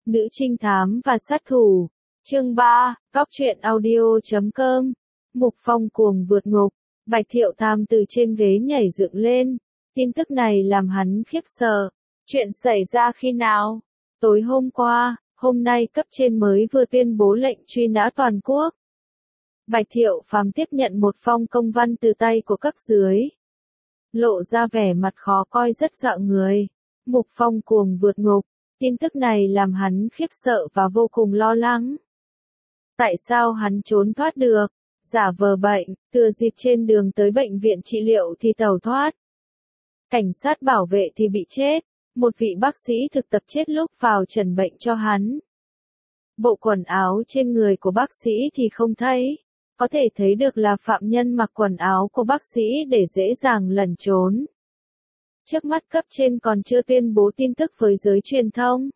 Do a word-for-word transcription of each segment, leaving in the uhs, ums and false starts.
Nữ trinh thám và sát thủ. Chương ba, Cóc truyện audio chấm com. Mục Phong cuồng vượt ngục. Bạch Thiệu Tham từ trên ghế nhảy dựng lên. Tin tức này làm hắn khiếp sợ. Chuyện xảy ra khi nào? Tối hôm qua, hôm nay cấp trên mới vừa tuyên bố lệnh truy nã toàn quốc. Bạch Thiệu Phàm tiếp nhận một phong công văn từ tay của cấp dưới. Lộ ra vẻ mặt khó coi rất dọa người. Mục Phong cuồng vượt ngục. Tin tức này làm hắn khiếp sợ và vô cùng lo lắng. Tại sao hắn trốn thoát được? Giả vờ bệnh, thừa dịp trên đường tới bệnh viện trị liệu thì tẩu thoát. Cảnh sát bảo vệ thì bị chết. Một vị bác sĩ thực tập chết lúc vào chẩn bệnh cho hắn. Bộ quần áo trên người của bác sĩ thì không thấy. Có thể thấy được là phạm nhân mặc quần áo của bác sĩ để dễ dàng lẩn trốn. Trước mắt cấp trên còn chưa tuyên bố tin tức với giới truyền thông.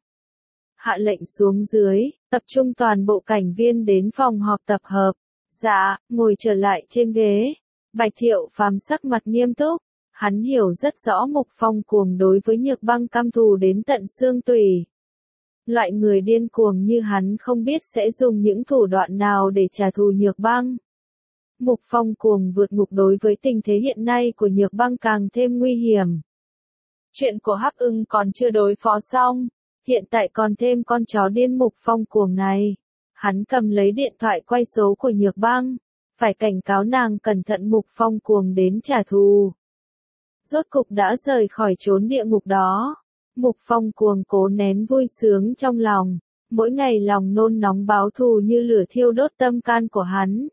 Hạ lệnh xuống dưới, tập trung toàn bộ cảnh viên đến phòng họp tập hợp. Dạ, ngồi trở lại trên ghế. Bạch Thiệu Phàm sắc mặt nghiêm túc. Hắn hiểu rất rõ Mục Phong cuồng đối với Nhược Băng căm thù đến tận xương tủy. Loại người điên cuồng như hắn không biết sẽ dùng những thủ đoạn nào để trả thù Nhược Băng. Mục Phong cuồng vượt ngục đối với tình thế hiện nay của Nhược Băng càng thêm nguy hiểm. Chuyện của Hắc Ưng còn chưa đối phó xong, hiện tại còn thêm con chó điên Mục Phong cuồng này. Hắn cầm lấy điện thoại quay số của Nhược Băng, phải cảnh cáo nàng cẩn thận Mục Phong cuồng đến trả thù. Rốt cục đã rời khỏi chốn địa ngục đó. Mục Phong cuồng cố nén vui sướng trong lòng, mỗi ngày lòng nôn nóng báo thù như lửa thiêu đốt tâm can của hắn.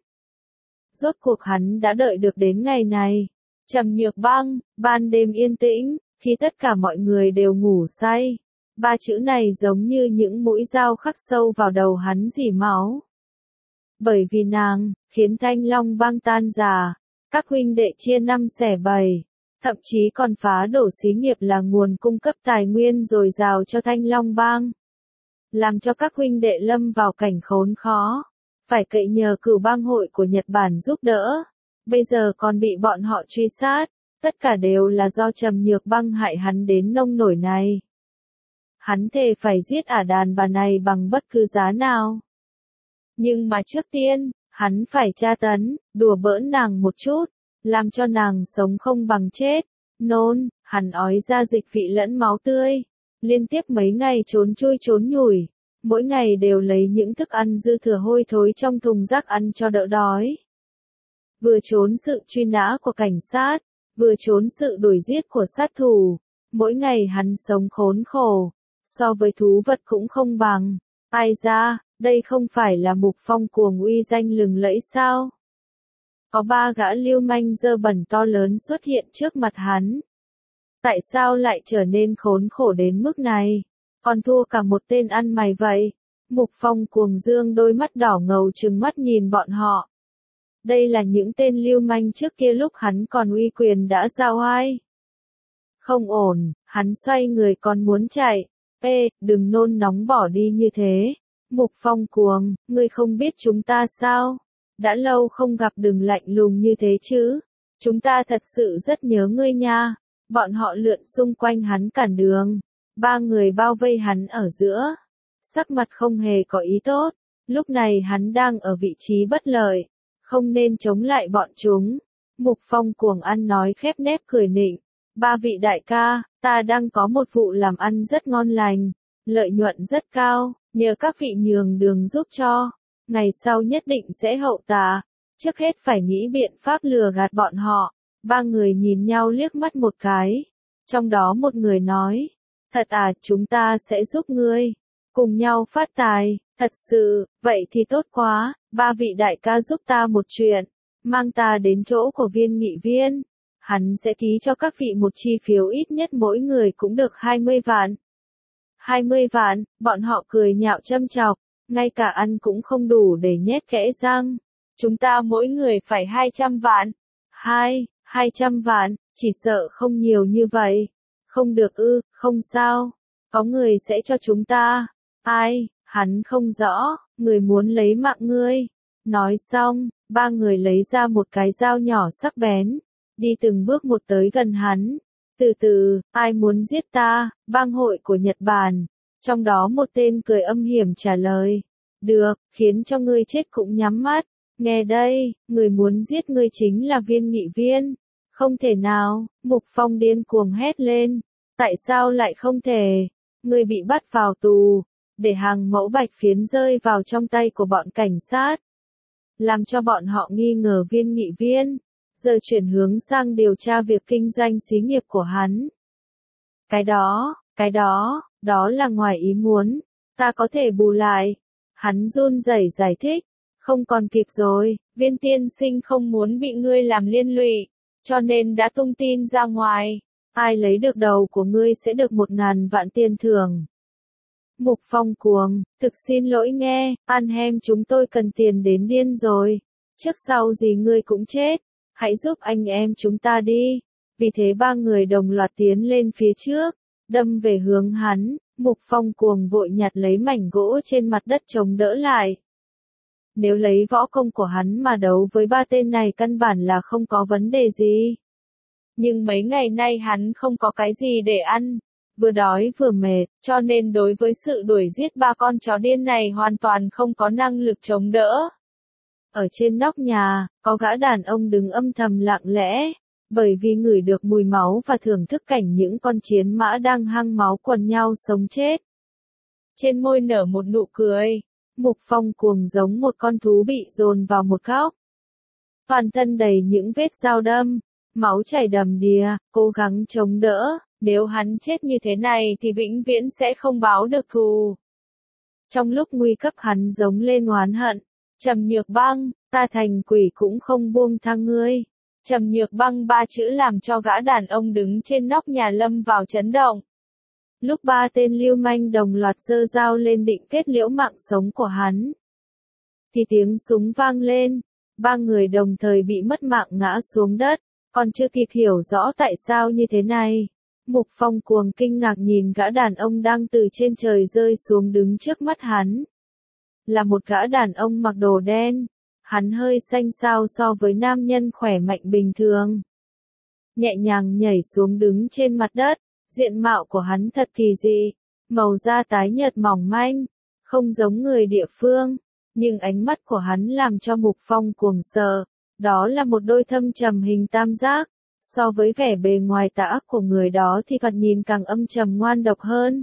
Rốt cuộc hắn đã đợi được đến ngày này. Trầm Nhược Băng, ban đêm yên tĩnh, khi tất cả mọi người đều ngủ say. Ba chữ này giống như những mũi dao khắc sâu vào đầu hắn rỉ máu. Bởi vì nàng, khiến Thanh Long Bang tan rã, các huynh đệ chia năm xẻ bảy. Thậm chí còn phá đổ xí nghiệp là nguồn cung cấp tài nguyên dồi dào cho Thanh Long Bang. Làm cho các huynh đệ lâm vào cảnh khốn khó. Phải cậy nhờ cửu bang hội của Nhật Bản giúp đỡ. Bây giờ còn bị bọn họ truy sát. Tất cả đều là do Trầm Nhược Băng hại hắn đến nông nổi này. Hắn thề phải giết ả đàn bà này bằng bất cứ giá nào. Nhưng mà trước tiên, hắn phải tra tấn, đùa bỡn nàng một chút. Làm cho nàng sống không bằng chết. Nôn, hắn ói ra dịch vị lẫn máu tươi. Liên tiếp mấy ngày trốn chui trốn nhủi. Mỗi ngày đều lấy những thức ăn dư thừa hôi thối trong thùng rác ăn cho đỡ đói. Vừa trốn sự truy nã của cảnh sát, vừa trốn sự đuổi giết của sát thủ. Mỗi ngày hắn sống khốn khổ. So với thú vật cũng không bằng. Ai ra, đây không phải là Mục Phong cuồng uy danh lừng lẫy sao? Có ba gã lưu manh dơ bẩn to lớn xuất hiện trước mặt hắn. Tại sao lại trở nên khốn khổ đến mức này? Còn thua cả một tên ăn mày vậy. Mục Phong cuồng dương đôi mắt đỏ ngầu trừng mắt nhìn bọn họ. Đây là những tên lưu manh trước kia lúc hắn còn uy quyền đã giao oai. Không ổn, hắn xoay người còn muốn chạy. Ê, đừng nôn nóng bỏ đi như thế. Mục Phong cuồng, ngươi không biết chúng ta sao? Đã lâu không gặp đừng lạnh lùng như thế chứ. Chúng ta thật sự rất nhớ ngươi nha. Bọn họ lượn xung quanh hắn cản đường. Ba người bao vây hắn ở giữa. Sắc mặt không hề có ý tốt. Lúc này hắn đang ở vị trí bất lợi. Không nên chống lại bọn chúng. Mục Phong cuồng ăn nói khép nép cười nịnh. Ba vị đại ca, ta đang có một vụ làm ăn rất ngon lành. Lợi nhuận rất cao, nhờ các vị nhường đường giúp cho. Ngày sau nhất định sẽ hậu tạ. Trước hết phải nghĩ biện pháp lừa gạt bọn họ. Ba người nhìn nhau liếc mắt một cái. Trong đó một người nói. Thật à, chúng ta sẽ giúp ngươi. Cùng nhau phát tài. Thật sự, vậy thì tốt quá. Ba vị đại ca giúp ta một chuyện. Mang ta đến chỗ của viên nghị viên. Hắn sẽ ký cho các vị một chi phiếu ít nhất mỗi người cũng được hai mươi vạn. hai mươi vạn, bọn họ cười nhạo châm chọc. Ngay cả ăn cũng không đủ để nhét kẽ răng. Chúng ta mỗi người phải hai trăm vạn. Hai, hai trăm vạn, chỉ sợ không nhiều như vậy. Không được ư, không sao. Có người sẽ cho chúng ta. Ai, hắn không rõ, người muốn lấy mạng ngươi. Nói xong, ba người lấy ra một cái dao nhỏ sắc bén. Đi từng bước một tới gần hắn. Từ từ, ai muốn giết ta, bang hội của Nhật Bản. Trong đó một tên cười âm hiểm trả lời. Được, khiến cho ngươi chết cũng nhắm mắt. Nghe đây, người muốn giết ngươi chính là Viên Nghị Viên. Không thể nào, Mục Phong điên cuồng hét lên. Tại sao lại không thể? Ngươi bị bắt vào tù, để hàng mẫu bạch phiến rơi vào trong tay của bọn cảnh sát. Làm cho bọn họ nghi ngờ Viên Nghị Viên. Giờ chuyển hướng sang điều tra việc kinh doanh xí nghiệp của hắn. Cái đó, cái đó, đó là ngoài ý muốn. Ta có thể bù lại. Hắn run rẩy giải thích. Không còn kịp rồi, Viên tiên sinh không muốn bị ngươi làm liên lụy, cho nên đã tung tin ra ngoài. Ai lấy được đầu của ngươi sẽ được một ngàn vạn tiền thưởng. Mục Phong cuồng, thực xin lỗi nghe, Anhem chúng tôi cần tiền đến điên rồi. Trước sau gì ngươi cũng chết. Hãy giúp anh em chúng ta đi. Vì thế ba người đồng loạt tiến lên phía trước, đâm về hướng hắn. Mục Phong cuồng vội nhặt lấy mảnh gỗ trên mặt đất chống đỡ lại. Nếu lấy võ công của hắn mà đấu với ba tên này căn bản là không có vấn đề gì. Nhưng mấy ngày nay hắn không có cái gì để ăn, vừa đói vừa mệt, cho nên đối với sự đuổi giết ba con chó điên này hoàn toàn không có năng lực chống đỡ. Ở trên nóc nhà, có gã đàn ông đứng âm thầm lặng lẽ, bởi vì ngửi được mùi máu và thưởng thức cảnh những con chiến mã đang hăng máu quần nhau sống chết. Trên môi nở một nụ cười, Mục Phong cuồng giống một con thú bị dồn vào một góc. Toàn thân đầy những vết dao đâm, máu chảy đầm đìa, cố gắng chống đỡ, nếu hắn chết như thế này thì vĩnh viễn sẽ không báo được thù. Trong lúc nguy cấp hắn giống lên oán hận. Trầm Nhược Băng, ta thành quỷ cũng không buông tha ngươi. Trầm Nhược Băng ba chữ làm cho gã đàn ông đứng trên nóc nhà lâm vào chấn động. Lúc ba tên lưu manh đồng loạt giơ dao lên định kết liễu mạng sống của hắn, thì tiếng súng vang lên, ba người đồng thời bị mất mạng ngã xuống đất, còn chưa kịp hiểu rõ tại sao như thế này. Mục Phong cuồng kinh ngạc nhìn gã đàn ông đang từ trên trời rơi xuống đứng trước mắt hắn. Là một gã đàn ông mặc đồ đen, hắn hơi xanh xao so với nam nhân khỏe mạnh bình thường. Nhẹ nhàng nhảy xuống đứng trên mặt đất, diện mạo của hắn thật kỳ dị, màu da tái nhợt mỏng manh, không giống người địa phương, nhưng ánh mắt của hắn làm cho Mục Phong cuồng sợ, đó là một đôi thâm trầm hình tam giác, so với vẻ bề ngoài tà ác của người đó thì thoạt nhìn càng âm trầm ngoan độc hơn.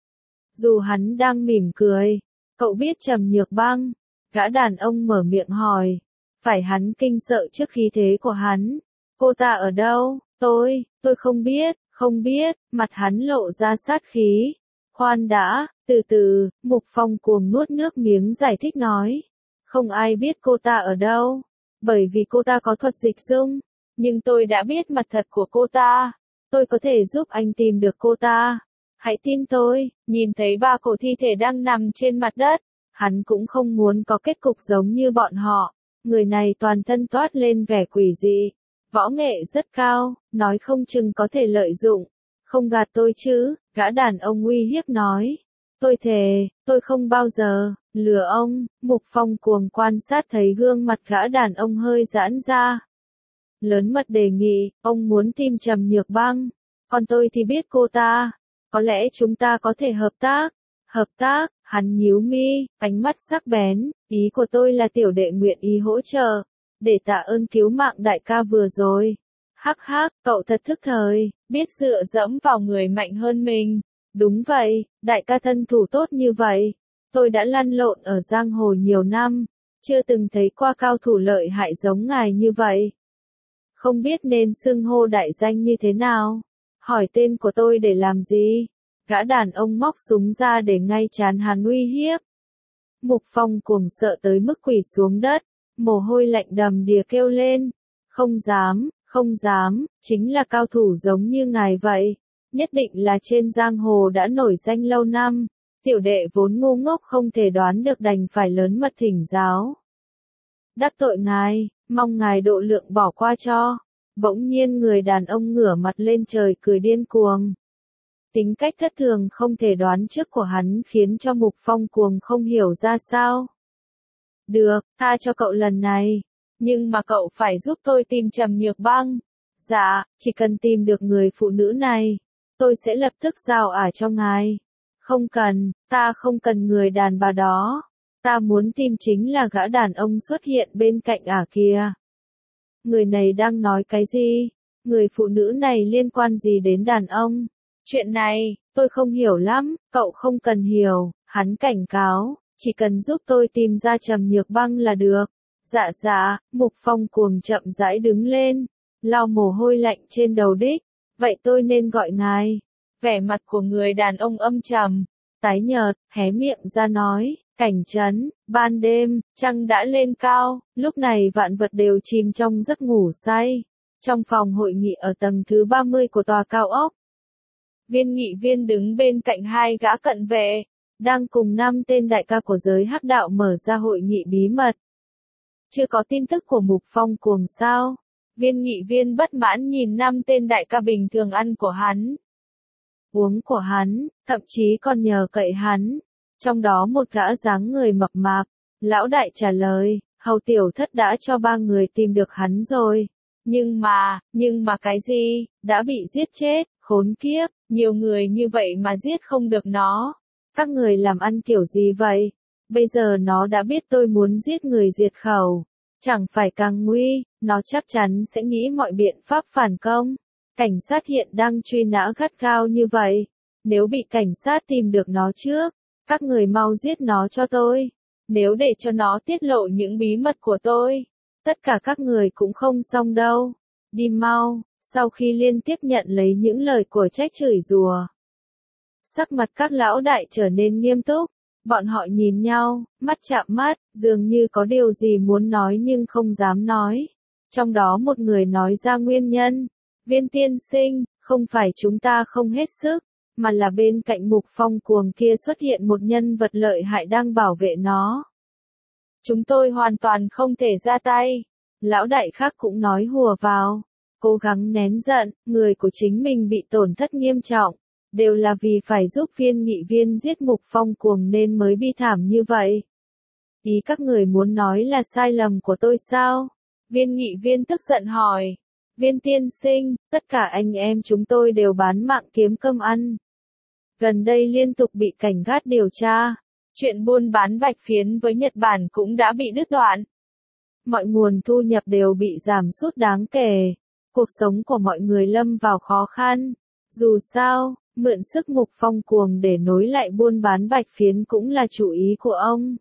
Dù hắn đang mỉm cười, cậu biết Trầm Nhược Băng? Gã đàn ông mở miệng hỏi. Phải hắn kinh sợ trước khí thế của hắn. Cô ta ở đâu? Tôi, tôi không biết, không biết, mặt hắn lộ ra sát khí. Khoan đã, từ từ, Mục Phong cuồng nuốt nước miếng giải thích nói. Không ai biết cô ta ở đâu, bởi vì cô ta có thuật dịch dung, nhưng tôi đã biết mặt thật của cô ta. Tôi có thể giúp anh tìm được cô ta. Hãy tin tôi, nhìn thấy ba cổ thi thể đang nằm trên mặt đất, hắn cũng không muốn có kết cục giống như bọn họ. Người này toàn thân toát lên vẻ quỷ dị, võ nghệ rất cao, nói không chừng có thể lợi dụng. Không gạt tôi chứ, gã đàn ông uy hiếp nói. Tôi thề, tôi không bao giờ lừa ông. Mục Phong cuồng quan sát thấy gương mặt gã đàn ông hơi giãn ra. Lớn mật đề nghị, ông muốn tìm Trầm Nhược Băng, còn tôi thì biết cô ta. Có lẽ chúng ta có thể hợp tác. Hợp tác, hắn nhíu mi, ánh mắt sắc bén, ý của tôi là tiểu đệ nguyện ý hỗ trợ, để tạ ơn cứu mạng đại ca vừa rồi. Hắc hắc, cậu thật thức thời, biết dựa dẫm vào người mạnh hơn mình. Đúng vậy, đại ca thân thủ tốt như vậy. Tôi đã lăn lộn ở giang hồ nhiều năm, chưa từng thấy qua cao thủ lợi hại giống ngài như vậy. Không biết nên xưng hô đại danh như thế nào? Hỏi tên của tôi để làm gì? Gã đàn ông móc súng ra để ngay chán hắn uy hiếp. Mục Phong cuồng sợ tới mức quỳ xuống đất, mồ hôi lạnh đầm đìa kêu lên. Không dám, không dám, chính là cao thủ giống như ngài vậy. Nhất định là trên giang hồ đã nổi danh lâu năm. Tiểu đệ vốn ngu ngốc không thể đoán được đành phải lớn mật thỉnh giáo. Đắc tội ngài, mong ngài độ lượng bỏ qua cho. Bỗng nhiên người đàn ông ngửa mặt lên trời cười điên cuồng. Tính cách thất thường không thể đoán trước của hắn khiến cho Mục Phong cuồng không hiểu ra sao. Được, tha cho cậu lần này. Nhưng mà cậu phải giúp tôi tìm Trầm Nhược Băng. Dạ, chỉ cần tìm được người phụ nữ này, tôi sẽ lập tức giao ả cho ngài. Không cần, ta không cần người đàn bà đó. Ta muốn tìm chính là gã đàn ông xuất hiện bên cạnh ả kìa. Người này đang nói cái gì? Người phụ nữ này liên quan gì đến đàn ông? Chuyện này, tôi không hiểu lắm, cậu không cần hiểu, hắn cảnh cáo, chỉ cần giúp tôi tìm ra Trầm Nhược Băng là được. Dạ dạ, Mục Phong cuồng chậm rãi đứng lên, lau mồ hôi lạnh trên đầu đích, vậy tôi nên gọi ngài. Vẻ mặt của người đàn ông âm trầm, tái nhợt, hé miệng ra nói, cảnh trấn, ban đêm, trăng đã lên cao, lúc này vạn vật đều chìm trong giấc ngủ say. Trong phòng hội nghị ở tầng thứ ba mươi của tòa cao ốc, Viên Nghị Viên đứng bên cạnh hai gã cận vệ, đang cùng năm tên đại ca của giới hắc đạo mở ra hội nghị bí mật. Chưa có tin tức của Mục Phong cuồng sao? Viên Nghị Viên bất mãn nhìn năm tên đại ca bình thường ăn của hắn, uống của hắn, thậm chí còn nhờ cậy hắn. Trong đó một gã dáng người mập mạp, lão đại trả lời, Hầu tiểu thất đã cho ba người tìm được hắn rồi. Nhưng mà, nhưng mà cái gì, đã bị giết chết, khốn kiếp, nhiều người như vậy mà giết không được nó. Các người làm ăn kiểu gì vậy? Bây giờ nó đã biết tôi muốn giết người diệt khẩu. Chẳng phải càng nguy, nó chắc chắn sẽ nghĩ mọi biện pháp phản công. Cảnh sát hiện đang truy nã gắt gao như vậy. Nếu bị cảnh sát tìm được nó trước, các người mau giết nó cho tôi. Nếu để cho nó tiết lộ những bí mật của tôi, tất cả các người cũng không xong đâu. Đi mau. Sau khi liên tiếp nhận lấy những lời của trách chửi rủa, sắc mặt các lão đại trở nên nghiêm túc. Bọn họ nhìn nhau, mắt chạm mắt, dường như có điều gì muốn nói nhưng không dám nói. Trong đó một người nói ra nguyên nhân. Viên tiên sinh, không phải chúng ta không hết sức, mà là bên cạnh Mục Phong cuồng kia xuất hiện một nhân vật lợi hại đang bảo vệ nó. Chúng tôi hoàn toàn không thể ra tay. Lão đại khác cũng nói hùa vào. Cố gắng nén giận, người của chính mình bị tổn thất nghiêm trọng. Đều là vì phải giúp Viên Nghị Viên giết Mục Phong cuồng nên mới bi thảm như vậy. Ý các người muốn nói là sai lầm của tôi sao? Viên Nghị Viên tức giận hỏi. Viên tiên sinh, tất cả anh em chúng tôi đều bán mạng kiếm cơm ăn. Gần đây liên tục bị cảnh gác điều tra. Chuyện buôn bán bạch phiến với Nhật Bản cũng đã bị đứt đoạn. Mọi nguồn thu nhập đều bị giảm sút đáng kể. Cuộc sống của mọi người lâm vào khó khăn. Dù sao, mượn sức Mục Phong cuồng để nối lại buôn bán bạch phiến cũng là chủ ý của ông.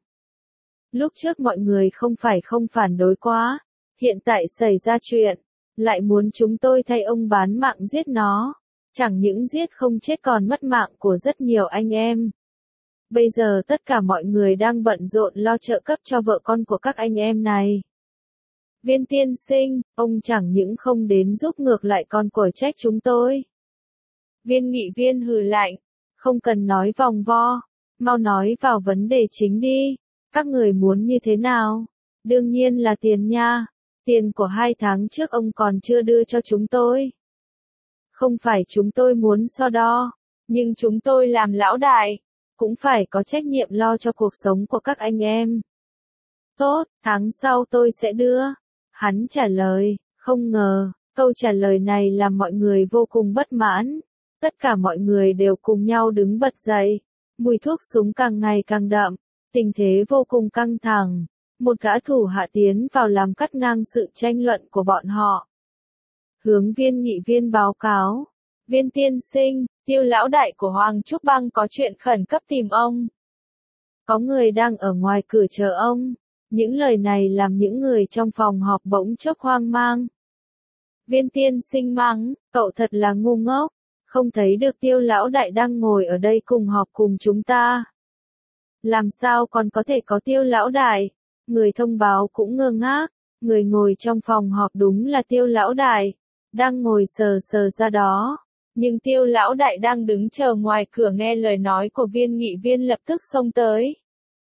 Lúc trước mọi người không phải không phản đối quá. Hiện tại xảy ra chuyện, lại muốn chúng tôi thay ông bán mạng giết nó. Chẳng những giết không chết còn mất mạng của rất nhiều anh em. Bây giờ tất cả mọi người đang bận rộn lo trợ cấp cho vợ con của các anh em này. Viên tiên sinh, ông chẳng những không đến giúp ngược lại còn quở trách chúng tôi. Viên Nghị Viên hừ lạnh, không cần nói vòng vo, mau nói vào vấn đề chính đi. Các người muốn như thế nào? Đương nhiên là tiền nha. Tiền của hai tháng trước ông còn chưa đưa cho chúng tôi. Không phải chúng tôi muốn so đo, nhưng chúng tôi làm lão đại, cũng phải có trách nhiệm lo cho cuộc sống của các anh em. Tốt, tháng sau tôi sẽ đưa. Hắn trả lời, không ngờ, câu trả lời này làm mọi người vô cùng bất mãn. Tất cả mọi người đều cùng nhau đứng bật dậy. Mùi thuốc súng càng ngày càng đậm, tình thế vô cùng căng thẳng. Một gã thủ hạ tiến vào làm cắt ngang sự tranh luận của bọn họ. Hướng Viên Nghị Viên báo cáo. Viên tiên sinh, Tiêu lão đại của Hoàng Trúc Bang có chuyện khẩn cấp tìm ông. Có người đang ở ngoài cửa chờ ông. Những lời này làm những người trong phòng họp bỗng chốc hoang mang. Viên tiên sinh mắng, cậu thật là ngu ngốc. Không thấy được Tiêu lão đại đang ngồi ở đây cùng họp cùng chúng ta. Làm sao còn có thể có Tiêu lão đại? Người thông báo cũng ngơ ngác. Người ngồi trong phòng họp đúng là Tiêu lão đại. Đang ngồi sờ sờ ra đó. Nhưng Tiêu lão đại đang đứng chờ ngoài cửa nghe lời nói của Viên Nghị Viên lập tức xông tới.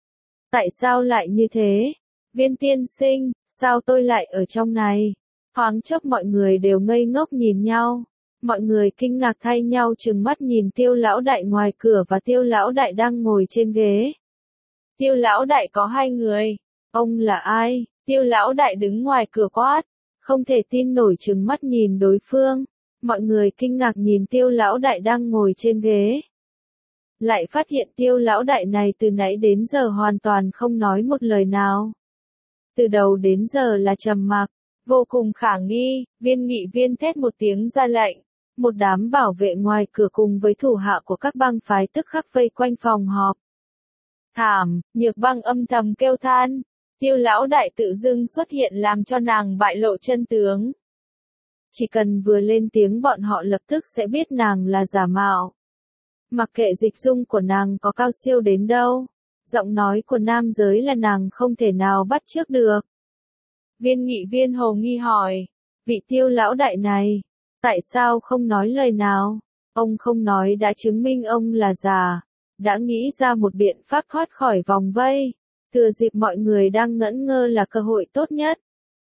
Tại sao lại như thế? Viên tiên sinh, sao tôi lại ở trong này? Thoáng chốc mọi người đều ngây ngốc nhìn nhau. Mọi người kinh ngạc thay nhau trừng mắt nhìn Tiêu lão đại ngoài cửa và Tiêu lão đại đang ngồi trên ghế. Tiêu lão đại có hai người. Ông là ai? Tiêu lão đại đứng ngoài cửa quát. Không thể tin nổi trừng mắt nhìn đối phương. Mọi người kinh ngạc nhìn Tiêu lão đại đang ngồi trên ghế. lại phát hiện Tiêu lão đại này từ nãy đến giờ hoàn toàn không nói một lời nào. Từ đầu đến giờ là trầm mặc, vô cùng khả nghi. Viên nghị viên thét một tiếng ra lệnh. Một đám bảo vệ ngoài cửa cùng với thủ hạ của các bang phái tức khắc vây quanh phòng họp. Thảm, Nhược Băng âm thầm kêu than. Tiêu lão đại tự dưng xuất hiện làm cho nàng bại lộ chân tướng. Chỉ cần vừa lên tiếng bọn họ lập tức sẽ biết nàng là giả mạo. Mặc kệ dịch dung của nàng có cao siêu đến đâu, giọng nói của nam giới là nàng không thể nào bắt chước được. Viên nghị viên hồ nghi hỏi, vị Tiêu lão đại này, tại sao không nói lời nào? Ông không nói đã chứng minh ông là giả, đã nghĩ ra một biện pháp thoát khỏi vòng vây, thừa dịp mọi người đang ngẩn ngơ là cơ hội tốt nhất.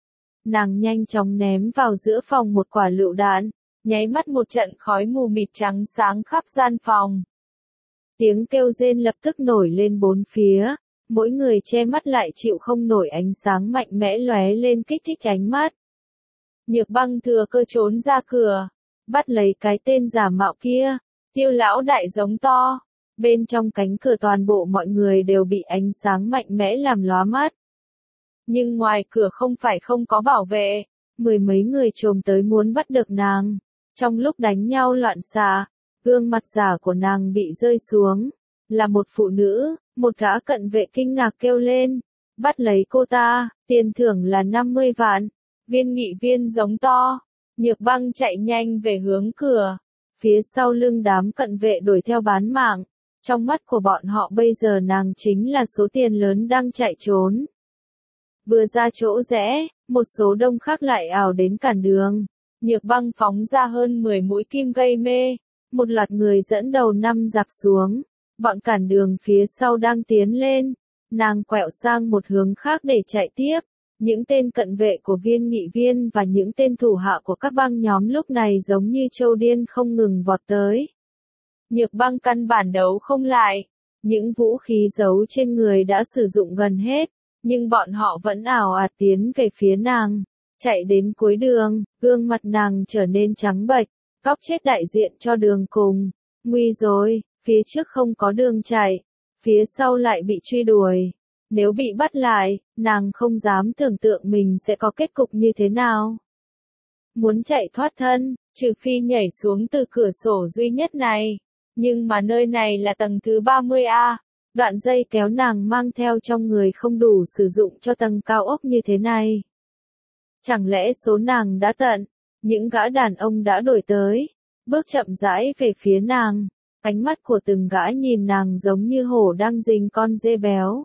Nàng nhanh chóng ném vào giữa phòng một quả lựu đạn, nháy mắt một trận khói mù mịt trắng sáng khắp gian phòng. Tiếng kêu rên lập tức nổi lên bốn phía, mỗi người che mắt lại chịu không nổi ánh sáng mạnh mẽ lóe lên kích thích ánh mắt. Nhược Băng thừa cơ trốn ra cửa, bắt lấy cái tên giả mạo kia. Tiêu lão đại giống to, bên trong cánh cửa toàn bộ mọi người đều bị ánh sáng mạnh mẽ làm lóa mắt. Nhưng ngoài cửa không phải không có bảo vệ, mười mấy người chồm tới muốn bắt được nàng. Trong lúc đánh nhau loạn xạ, gương mặt giả của nàng bị rơi xuống. Là một phụ nữ, một gã cận vệ kinh ngạc kêu lên, bắt lấy cô ta, tiền thưởng là năm mươi vạn. Viên nghị viên giống to, Nhược Băng chạy nhanh về hướng cửa. Phía sau lưng đám cận vệ đuổi theo bán mạng. Trong mắt của bọn họ bây giờ nàng chính là số tiền lớn đang chạy trốn. Vừa ra chỗ rẽ, một số đông khác lại ảo đến cản đường. Nhược Băng phóng ra hơn mười mũi kim gây mê. Một loạt người dẫn đầu năm giặc xuống. Bọn cản đường phía sau đang tiến lên. Nàng quẹo sang một hướng khác để chạy tiếp. Những tên cận vệ của viên nghị viên và những tên thủ hạ của các bang nhóm lúc này giống như trâu điên không ngừng vọt tới. Nhược Băng căn bản đấu không lại. Những vũ khí giấu trên người đã sử dụng gần hết, nhưng bọn họ vẫn ảo ạt tiến về phía nàng. Chạy đến cuối đường, gương mặt nàng trở nên trắng bệch, góc chết đại diện cho đường cùng. Nguy rồi, phía trước không có đường chạy, phía sau lại bị truy đuổi. Nếu bị bắt lại, nàng không dám tưởng tượng mình sẽ có kết cục như thế nào. Muốn chạy thoát thân, trừ phi nhảy xuống từ cửa sổ duy nhất này. Nhưng mà nơi này là tầng thứ ba mươi A, đoạn dây kéo nàng mang theo trong người không đủ sử dụng cho tầng cao ốc như thế này. Chẳng lẽ số nàng đã tận, những gã đàn ông đã đổi tới, bước chậm rãi về phía nàng, ánh mắt của từng gã nhìn nàng giống như hổ đang rình con dê béo.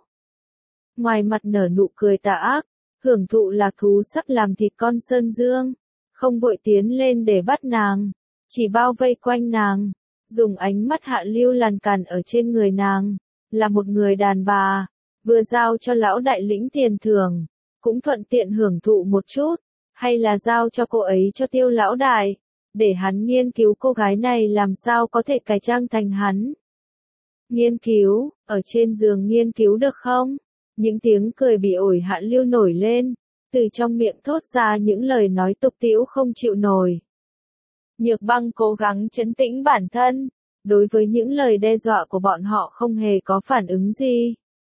Ngoài mặt nở nụ cười tà ác, hưởng thụ lạc thú sắp làm thịt con sơn dương, không vội tiến lên để bắt nàng, chỉ bao vây quanh nàng, dùng ánh mắt hạ lưu làn càn ở trên người nàng, là một người đàn bà, vừa giao cho lão đại lĩnh tiền thưởng, cũng thuận tiện hưởng thụ một chút, hay là giao cho cô ấy cho Tiêu lão đại, để hắn nghiên cứu cô gái này làm sao có thể cải trang thành hắn. Nghiên cứu, ở trên giường nghiên cứu được không? Những tiếng cười bị ổi hạ lưu nổi lên, từ trong miệng thốt ra những lời nói tục tĩu không chịu nổi. Nhược Băng cố gắng trấn tĩnh bản thân, đối với những lời đe dọa của bọn họ không hề có phản ứng gì.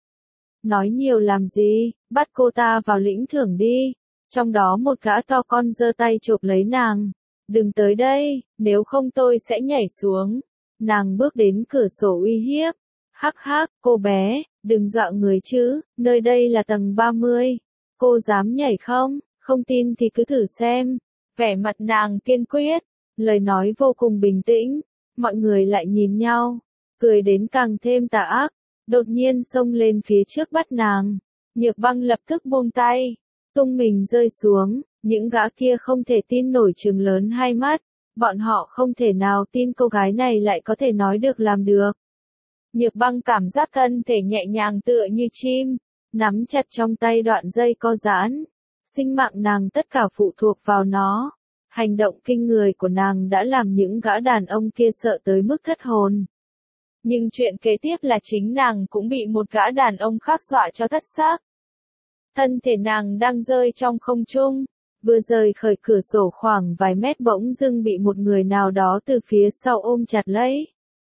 Nói nhiều làm gì, bắt cô ta vào lĩnh thưởng đi. Trong đó một gã to con giơ tay chộp lấy nàng. Đừng tới đây, nếu không tôi sẽ nhảy xuống. Nàng bước đến cửa sổ uy hiếp. Hắc hắc, cô bé, đừng dọa người chứ, nơi đây là tầng ba mươi. Cô dám nhảy không? Không tin thì cứ thử xem. Vẻ mặt nàng kiên quyết, lời nói vô cùng bình tĩnh. Mọi người lại nhìn nhau, cười đến càng thêm tà ác, đột nhiên xông lên phía trước bắt nàng. Nhược Băng lập tức buông tay, tung mình rơi xuống, những gã kia không thể tin nổi trừng lớn hai mắt, bọn họ không thể nào tin cô gái này lại có thể nói được làm được. Nhược Băng cảm giác thân thể nhẹ nhàng tựa như chim, nắm chặt trong tay đoạn dây co giãn, sinh mạng nàng tất cả phụ thuộc vào nó. Hành động kinh người của nàng đã làm những gã đàn ông kia sợ tới mức thất hồn. Nhưng chuyện kế tiếp là chính nàng cũng bị một gã đàn ông khác dọa cho thất xác. Thân thể nàng đang rơi trong không trung, vừa rời khỏi cửa sổ khoảng vài mét bỗng dưng bị một người nào đó từ phía sau ôm chặt lấy.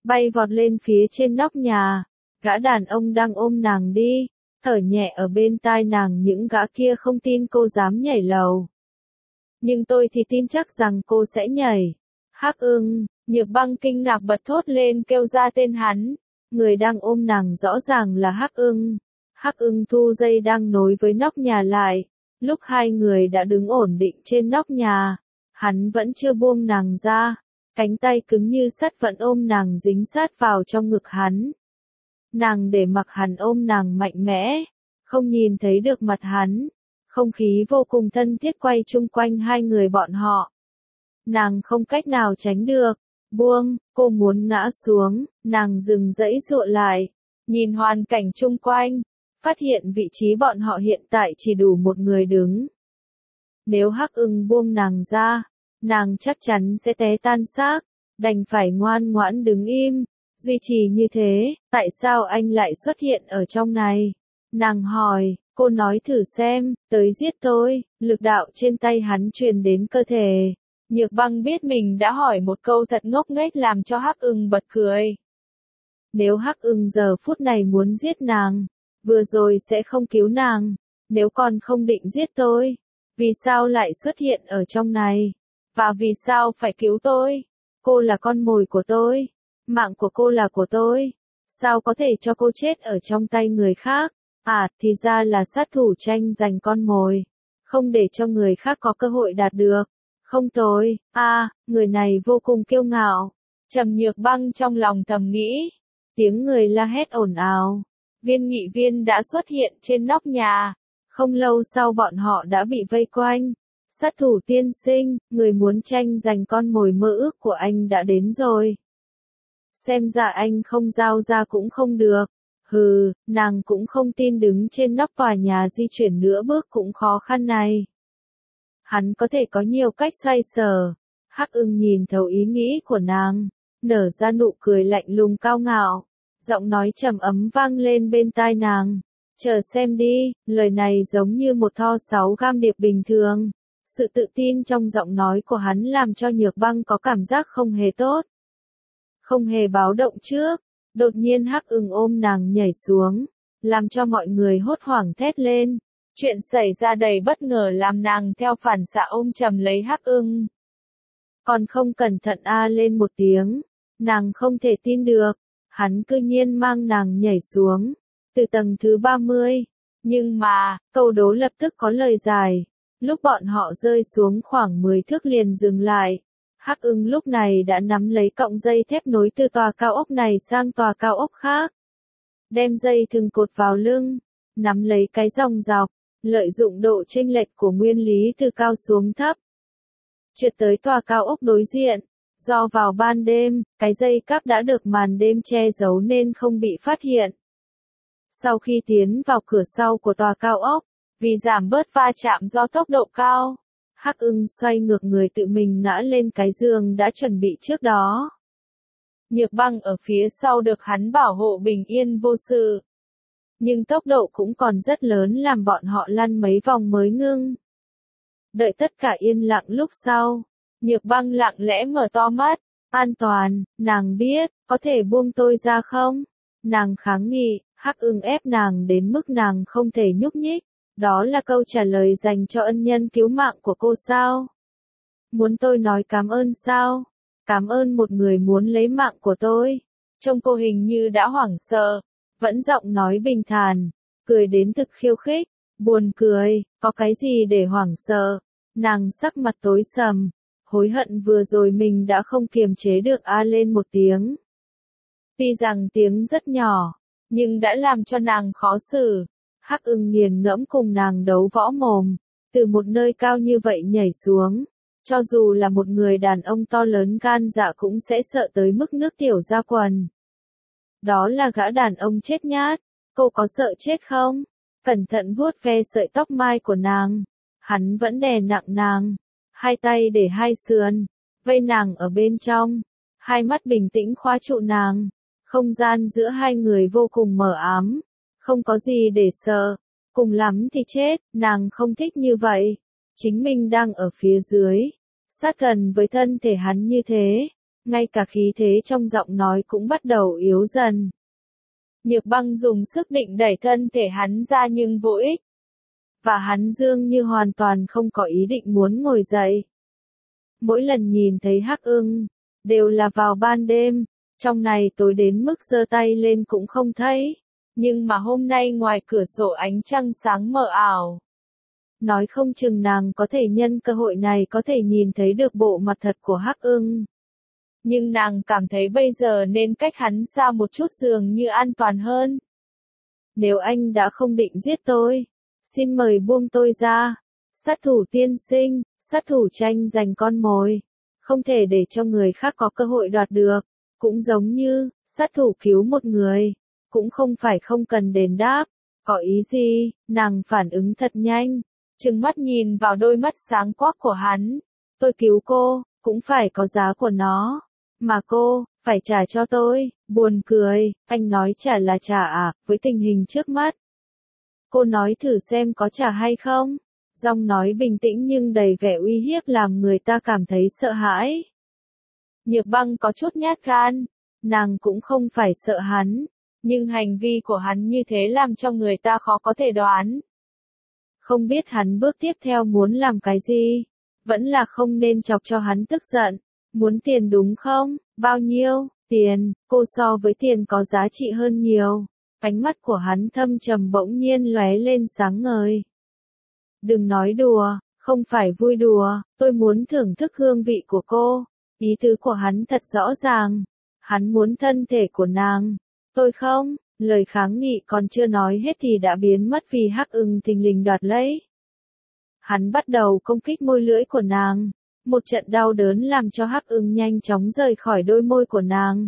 bay vọt lên phía trên nóc nhà. Gã đàn ông đang ôm nàng đi, thở nhẹ ở bên tai nàng, những gã kia không tin cô dám nhảy lầu. Nhưng tôi thì tin chắc rằng cô sẽ nhảy. Hắc Ưng, Nhược Băng kinh ngạc bật thốt lên kêu ra tên hắn. Người đang ôm nàng rõ ràng là Hắc Ưng. Hắc Ưng thu dây đang nối với nóc nhà lại. Lúc hai người đã đứng ổn định trên nóc nhà, hắn vẫn chưa buông nàng ra. Cánh tay cứng như sắt vẫn ôm nàng dính sát vào trong ngực hắn. Nàng để mặc hắn ôm nàng mạnh mẽ, không nhìn thấy được mặt hắn. Không khí vô cùng thân thiết quay chung quanh hai người bọn họ. Nàng không cách nào tránh được. Buông, cô muốn ngã xuống, nàng dừng dãy dụa lại. Nhìn hoàn cảnh chung quanh, phát hiện vị trí bọn họ hiện tại chỉ đủ một người đứng. Nếu Hắc Ưng buông nàng ra, nàng chắc chắn sẽ té tan xác, đành phải ngoan ngoãn đứng im. Duy trì như thế, tại sao anh lại xuất hiện ở trong này? Nàng hỏi, cô nói thử xem, tới giết tôi. Lực đạo trên tay hắn truyền đến cơ thể. Nhược Băng biết mình đã hỏi một câu thật ngốc nghếch làm cho Hắc Ưng bật cười. Nếu Hắc Ưng giờ phút này muốn giết nàng, vừa rồi sẽ không cứu nàng. Nếu còn không định giết tôi, vì sao lại xuất hiện ở trong này? Và vì sao phải cứu tôi? Cô là con mồi của tôi. Mạng của cô là của tôi. Sao có thể cho cô chết ở trong tay người khác? À, thì ra là sát thủ tranh giành con mồi. Không để cho người khác có cơ hội đạt được. Không tồi, a, à, người này vô cùng kiêu ngạo. Trầm Nhược Băng trong lòng thầm nghĩ. Tiếng người la hét ồn ào. Viên nghị viên đã xuất hiện trên nóc nhà. Không lâu sau bọn họ đã bị vây quanh. Sát thủ tiên sinh, người muốn tranh giành con mồi mơ ước của anh đã đến rồi. Xem ra anh không giao ra cũng không được. Hừ, nàng cũng không tin đứng trên nóc tòa nhà di chuyển nửa bước cũng khó khăn này. Hắn có thể có nhiều cách xoay sở. Hắc Ưng nhìn thấu ý nghĩ của nàng, nở ra nụ cười lạnh lùng cao ngạo. Giọng nói trầm ấm vang lên bên tai nàng. Chờ xem đi, lời này giống như một tho sáu gam điệp bình thường. Sự tự tin trong giọng nói của hắn làm cho Nhược Băng có cảm giác không hề tốt. Không hề báo động trước, đột nhiên Hắc Ưng ôm nàng nhảy xuống, làm cho mọi người hốt hoảng thét lên. Chuyện xảy ra đầy bất ngờ làm nàng theo phản xạ ôm chầm lấy Hắc Ưng. Còn không cẩn thận a lên một tiếng, nàng không thể tin được, hắn cư nhiên mang nàng nhảy xuống, từ tầng thứ ba mươi. Nhưng mà, câu đố lập tức có lời giải, lúc bọn họ rơi xuống khoảng mười thước liền dừng lại. Hắc Ưng lúc này đã nắm lấy cọng dây thép nối từ tòa cao ốc này sang tòa cao ốc khác. Đem dây thừng cột vào lưng, nắm lấy cái dòng dọc, lợi dụng độ chênh lệch của nguyên lý từ cao xuống thấp. Trượt tới tòa cao ốc đối diện, do vào ban đêm, cái dây cáp đã được màn đêm che giấu nên không bị phát hiện. Sau khi tiến vào cửa sau của tòa cao ốc, vì giảm bớt va chạm do tốc độ cao, Hắc Ưng xoay ngược người tự mình ngã lên cái giường đã chuẩn bị trước đó. Nhược Băng ở phía sau được hắn bảo hộ bình yên vô sự. Nhưng tốc độ cũng còn rất lớn làm bọn họ lăn mấy vòng mới ngưng. Đợi tất cả yên lặng lúc sau, Nhược Băng lặng lẽ mở to mắt. An toàn, nàng biết, có thể buông tôi ra không? Nàng kháng nghị, Hắc Ưng ép nàng đến mức nàng không thể nhúc nhích. Đó là câu trả lời dành cho ân nhân cứu mạng của cô sao? Muốn tôi nói cảm ơn sao? Cảm ơn một người muốn lấy mạng của tôi. Trông cô hình như đã hoảng sợ, vẫn giọng nói bình thản, cười đến thực khiêu khích, buồn cười, có cái gì để hoảng sợ? Nàng sắc mặt tối sầm, hối hận vừa rồi mình đã không kiềm chế được a lên một tiếng. Tuy rằng tiếng rất nhỏ, nhưng đã làm cho nàng khó xử. Hắc Ưng nghiền ngẫm cùng nàng đấu võ mồm, từ một nơi cao như vậy nhảy xuống. Cho dù là một người đàn ông to lớn gan dạ cũng sẽ sợ tới mức nước tiểu ra quần. Đó là gã đàn ông chết nhát, cô có sợ chết không? Cẩn thận vuốt ve sợi tóc mai của nàng. Hắn vẫn đè nặng nàng, hai tay để hai sườn, vây nàng ở bên trong, hai mắt bình tĩnh khóa trụ nàng. Không gian giữa hai người vô cùng mờ ám, không có gì để sợ, cùng lắm thì chết, nàng không thích như vậy. Chính mình đang ở phía dưới, sát gần với thân thể hắn như thế, ngay cả khí thế trong giọng nói cũng bắt đầu yếu dần. Nhược Băng dùng sức định đẩy thân thể hắn ra nhưng vô ích. Và hắn dường như hoàn toàn không có ý định muốn ngồi dậy. Mỗi lần nhìn thấy Hắc Ưng, đều là vào ban đêm, trong này tối đến mức giơ tay lên cũng không thấy. Nhưng mà hôm nay ngoài cửa sổ ánh trăng sáng mờ ảo. Nói không chừng nàng có thể nhân cơ hội này có thể nhìn thấy được bộ mặt thật của Hắc Ưng. Nhưng nàng cảm thấy bây giờ nên cách hắn xa một chút dường như an toàn hơn. Nếu anh đã không định giết tôi, xin mời buông tôi ra. Sát thủ tiên sinh, sát thủ tranh giành con mồi. Không thể để cho người khác có cơ hội đoạt được. Cũng giống như, sát thủ cứu một người. Cũng không phải không cần đền đáp. Có ý gì, nàng phản ứng thật nhanh. Trừng mắt nhìn vào đôi mắt sáng quắc của hắn. Tôi cứu cô, cũng phải có giá của nó. Mà cô, phải trả cho tôi. Buồn cười, anh nói trả là trả à, với tình hình trước mắt. Cô nói thử xem có trả hay không. Giọng nói bình tĩnh nhưng đầy vẻ uy hiếp làm người ta cảm thấy sợ hãi. Nhược Băng có chút nhát gan. Nàng cũng không phải sợ hắn. Nhưng hành vi của hắn như thế làm cho người ta khó có thể đoán. Không biết hắn bước tiếp theo muốn làm cái gì. Vẫn là không nên chọc cho hắn tức giận. Muốn tiền đúng không? Bao nhiêu? Tiền, cô so với tiền có giá trị hơn nhiều. Ánh mắt của hắn thâm trầm bỗng nhiên lóe lên sáng ngời. Đừng nói đùa, không phải vui đùa, tôi muốn thưởng thức hương vị của cô. Ý tứ của hắn thật rõ ràng. Hắn muốn thân thể của nàng. Tôi không, lời kháng nghị còn chưa nói hết thì đã biến mất vì Hắc Ưng thình lình đoạt lấy. Hắn bắt đầu công kích môi lưỡi của nàng. Một trận đau đớn làm cho Hắc Ưng nhanh chóng rời khỏi đôi môi của nàng.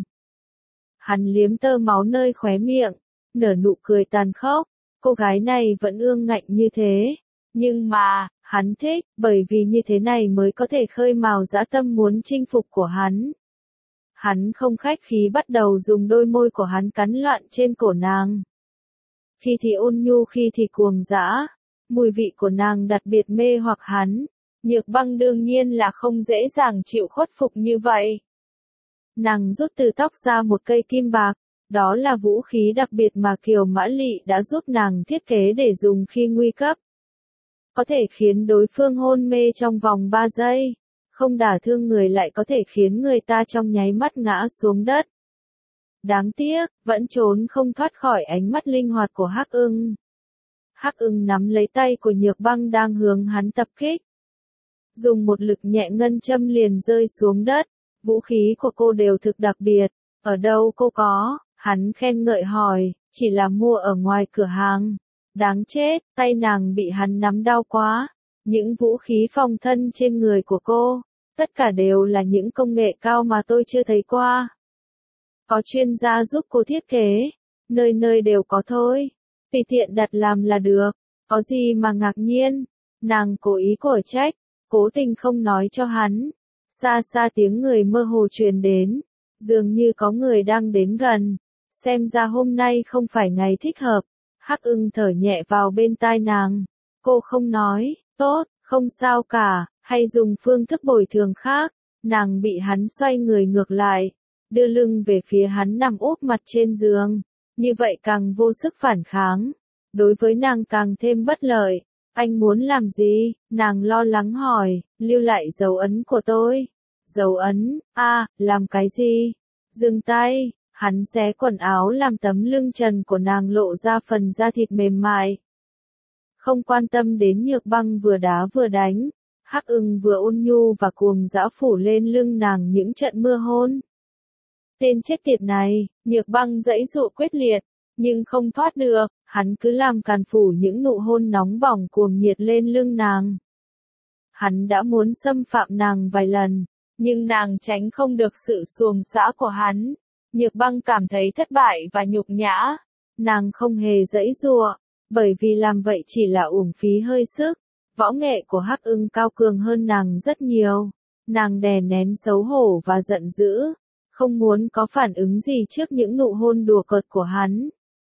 Hắn liếm tơ máu nơi khóe miệng, nở nụ cười tàn khốc. Cô gái này vẫn ương ngạnh như thế. Nhưng mà, hắn thích, bởi vì như thế này mới có thể khơi mào dã tâm muốn chinh phục của hắn. Hắn không khách khí bắt đầu dùng đôi môi của hắn cắn loạn trên cổ nàng. Khi thì ôn nhu khi thì cuồng dã. Mùi vị của nàng đặc biệt mê hoặc hắn. Nhược Băng đương nhiên là không dễ dàng chịu khuất phục như vậy. Nàng rút từ tóc ra một cây kim bạc. Đó là vũ khí đặc biệt mà Kiều Mã Lị đã giúp nàng thiết kế để dùng khi nguy cấp. Có thể khiến đối phương hôn mê trong vòng ba giây. Không đả thương người lại có thể khiến người ta trong nháy mắt ngã xuống đất. Đáng tiếc, vẫn trốn không thoát khỏi ánh mắt linh hoạt của Hắc Ưng. Hắc Ưng nắm lấy tay của Nhược Băng đang hướng hắn tập kích. Dùng một lực nhẹ ngân châm liền rơi xuống đất. Vũ khí của cô đều thực đặc biệt. Ở đâu cô có? Hắn khen ngợi hỏi, chỉ là mua ở ngoài cửa hàng. Đáng chết, tay nàng bị hắn nắm đau quá. Những vũ khí phòng thân trên người của cô, tất cả đều là những công nghệ cao mà tôi chưa thấy qua. Có chuyên gia giúp cô thiết kế, nơi nơi đều có thôi. Tùy tiện đặt làm là được, có gì mà ngạc nhiên. Nàng cố ý cổ trách, cố tình không nói cho hắn. Xa xa tiếng người mơ hồ truyền đến, dường như có người đang đến gần. Xem ra hôm nay không phải ngày thích hợp. Hắc Ưng thở nhẹ vào bên tai nàng. Cô không nói, tốt, không sao cả, hay dùng phương thức bồi thường khác. Nàng bị hắn xoay người ngược lại, đưa lưng về phía hắn nằm úp mặt trên giường. Như vậy càng vô sức phản kháng. Đối với nàng càng thêm bất lợi. Anh muốn làm gì? Nàng lo lắng hỏi, lưu lại dấu ấn của tôi. Dấu ấn, a à, làm cái gì? Dừng tay. Hắn xé quần áo làm tấm lưng trần của nàng lộ ra phần da thịt mềm mại. Không quan tâm đến Nhược Băng vừa đá vừa đánh. Hắc Ưng vừa ôn nhu và cuồng dã phủ lên lưng nàng những trận mưa hôn. Tên chết tiệt này, Nhược Băng giãy giụa quyết liệt, nhưng không thoát được, hắn cứ làm càn phủ những nụ hôn nóng bỏng cuồng nhiệt lên lưng nàng. Hắn đã muốn xâm phạm nàng vài lần, nhưng nàng tránh không được sự xuồng xã của hắn. Nhược Băng cảm thấy thất bại và nhục nhã. Nàng không hề giãy giụa, bởi vì làm vậy chỉ là uổng phí hơi sức. Võ nghệ của Hắc Ưng cao cường hơn nàng rất nhiều. Nàng đè nén xấu hổ và giận dữ, không muốn có phản ứng gì trước những nụ hôn đùa cợt của hắn.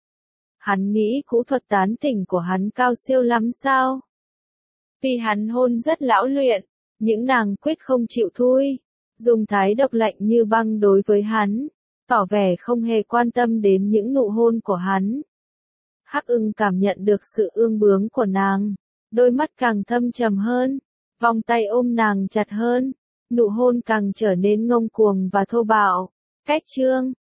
Hắn nghĩ kỹ thuật tán tỉnh của hắn cao siêu lắm sao? Vì hắn hôn rất lão luyện, những nàng quyết không chịu thui. dùng thái độ lạnh như băng đối với hắn, tỏ vẻ không hề quan tâm đến những nụ hôn của hắn. Hắc Ưng cảm nhận được sự ương bướng của nàng, đôi mắt càng thâm trầm hơn, vòng tay ôm nàng chặt hơn, nụ hôn càng trở nên ngông cuồng và thô bạo. Cách chương